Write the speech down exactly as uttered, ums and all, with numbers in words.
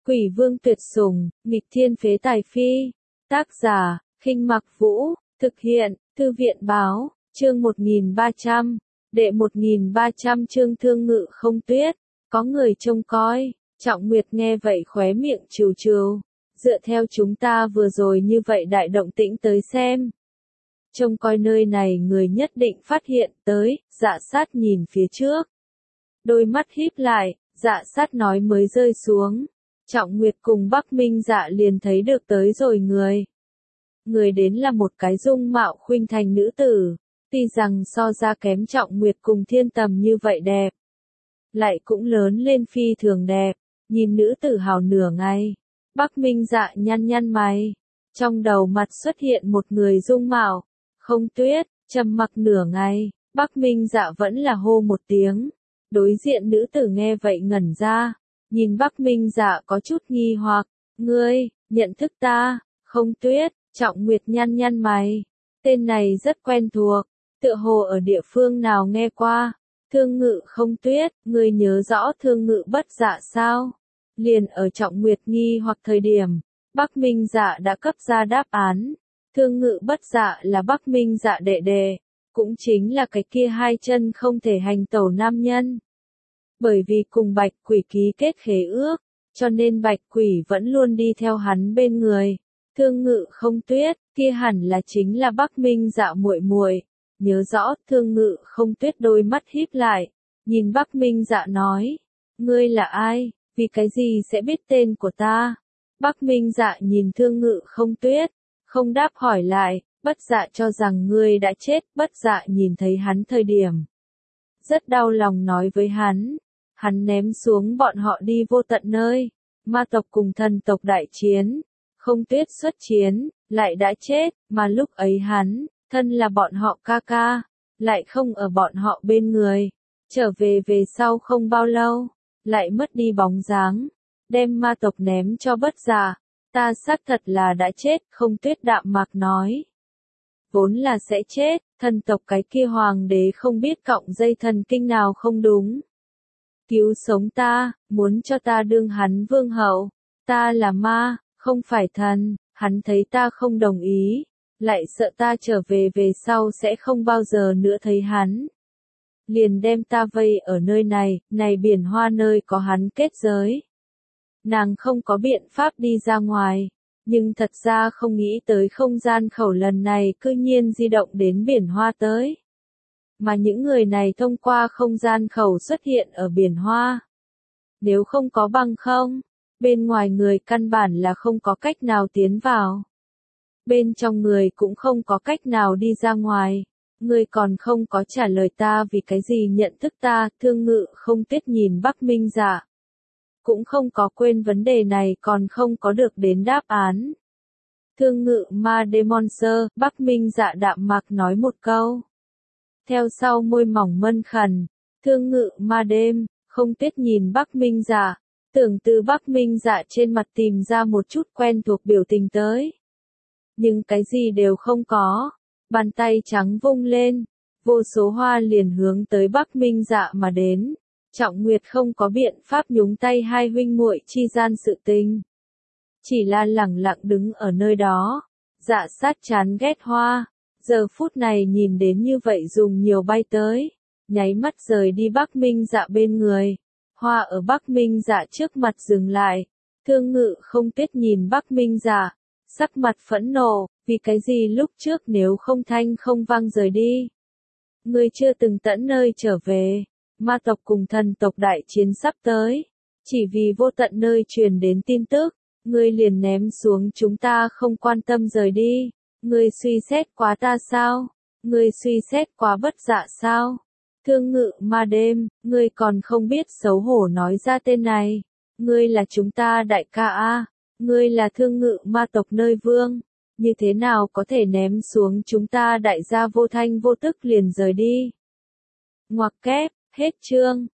Quỷ vương tuyệt sủng, nghịch thiên phế tài phi. Tác giả, Khinh Mặc Vũ, thực hiện, Thư viện báo, chương một nghìn ba trăm, đệ một nghìn ba trăm chương Thương Ngự Không Tuyết, có người trông coi. Trọng Nguyệt nghe vậy khóe miệng trừ trừ, dựa theo chúng ta vừa rồi như vậy đại động tĩnh tới xem. Trông coi nơi này người nhất định phát hiện tới, Dạ Sát nhìn phía trước. Đôi mắt híp lại, Dạ Sát nói mới rơi xuống. Trọng Nguyệt cùng Bắc Minh Dạ liền thấy được tới rồi người. Người đến là một cái dung mạo khuynh thành nữ tử, tuy rằng so ra kém Trọng Nguyệt cùng Thiên Tầm như vậy đẹp. Lại cũng lớn lên phi thường đẹp, nhìn nữ tử hào nửa ngày. Bắc Minh Dạ nhăn nhăn mày, trong đầu mặt xuất hiện một người dung mạo. Không Tuyết, trầm mặc nửa ngày, Bắc Minh Dạ vẫn là hô một tiếng. Đối diện nữ tử nghe vậy ngẩn ra, nhìn Bắc Minh Dạ có chút nghi hoặc, ngươi, nhận thức ta, Không Tuyết, Trọng Nguyệt nhăn nhăn mày, tên này rất quen thuộc, tựa hồ ở địa phương nào nghe qua, Thương Ngự Không Tuyết, ngươi nhớ rõ Thương Ngự Bất Dạ sao? Liền ở Trọng Nguyệt nghi hoặc thời điểm, Bắc Minh Dạ đã cấp ra đáp án. Thương Ngự Bất Dạ là Bắc Minh Dạ đệ đệ, cũng chính là cái kia hai chân không thể hành tẩu nam nhân. Bởi vì cùng Bạch Quỷ ký kết khế ước, cho nên Bạch Quỷ vẫn luôn đi theo hắn bên người. Thương Ngự Không Tuyết, kia hẳn là chính là Bắc Minh Dạ muội muội. Nhớ rõ, Thương Ngự Không Tuyết đôi mắt híp lại, nhìn Bắc Minh Dạ nói, ngươi là ai, vì cái gì sẽ biết tên của ta? Bắc Minh Dạ nhìn Thương Ngự Không Tuyết, không đáp hỏi lại, Bất Dạ cho rằng ngươi đã chết. Bất Dạ nhìn thấy hắn thời điểm rất đau lòng nói với hắn, hắn ném xuống bọn họ đi vô tận nơi, ma tộc cùng thần tộc đại chiến, Không Tuyết xuất chiến, lại đã chết, mà lúc ấy hắn, thân là bọn họ ca ca, lại không ở bọn họ bên người, trở về về sau không bao lâu, lại mất đi bóng dáng, đem ma tộc ném cho Bất Dạ. Ta xác thật là đã chết, Không Tuyết đạm mạc nói. Vốn là sẽ chết, thần tộc cái kia hoàng đế không biết cọng dây thần kinh nào không đúng. Cứu sống ta, muốn cho ta đương hắn vương hậu. Ta là ma, không phải thần, hắn thấy ta không đồng ý, lại sợ ta trở về về sau sẽ không bao giờ nữa thấy hắn. Liền đem ta vây ở nơi này, này biển hoa nơi có hắn kết giới. Nàng không có biện pháp đi ra ngoài, nhưng thật ra không nghĩ tới không gian khẩu lần này cư nhiên di động đến biển hoa tới. Mà những người này thông qua không gian khẩu xuất hiện ở biển hoa. Nếu không có băng không, bên ngoài người căn bản là không có cách nào tiến vào. Bên trong người cũng không có cách nào đi ra ngoài. Ngươi còn không có trả lời ta vì cái gì nhận thức ta. Thương Ngự Không Tuyết nhìn Bắc Minh Dạ, cũng không có quên vấn đề này, còn không có được đến đáp án. Thương Ngự Ma Demon Sơ, Bắc Minh Dạ đạm mạc nói một câu. Theo sau môi mỏng mân khẩn, Thương Ngự Ma Đêm, Không Tuyết nhìn Bắc Minh Dạ, tưởng từ Bắc Minh Dạ trên mặt tìm ra một chút quen thuộc biểu tình tới. Nhưng cái gì đều không có, bàn tay trắng vung lên, vô số hoa liền hướng tới Bắc Minh Dạ mà đến. Trọng Nguyệt không có biện pháp nhúng tay hai huynh muội chi gian sự tình. Chỉ là lẳng lặng đứng ở nơi đó. Dạ Sát chán ghét hoa. Giờ phút này nhìn đến như vậy dùng nhiều bay tới. Nháy mắt rời đi Bắc Minh Dạ bên người. Hoa ở Bắc Minh Dạ trước mặt dừng lại. Thương Ngự Không Tuyết nhìn Bắc Minh Dạ, sắc mặt phẫn nộ, vì cái gì lúc trước nếu không thanh không vang rời đi. Ngươi chưa từng tận nơi trở về. Ma tộc cùng thần tộc đại chiến sắp tới, chỉ vì vô tận nơi truyền đến tin tức, ngươi liền ném xuống chúng ta không quan tâm rời đi. Ngươi suy xét quá ta sao? Ngươi suy xét quá Bất Dạ sao? Thương Ngự Ma Đêm, ngươi còn không biết xấu hổ nói ra tên này. Ngươi là chúng ta đại ca a, ngươi là Thương Ngự Ma tộc nơi vương, như thế nào có thể ném xuống chúng ta đại gia vô thanh vô tức liền rời đi? Ngoặc kép. Hết chương.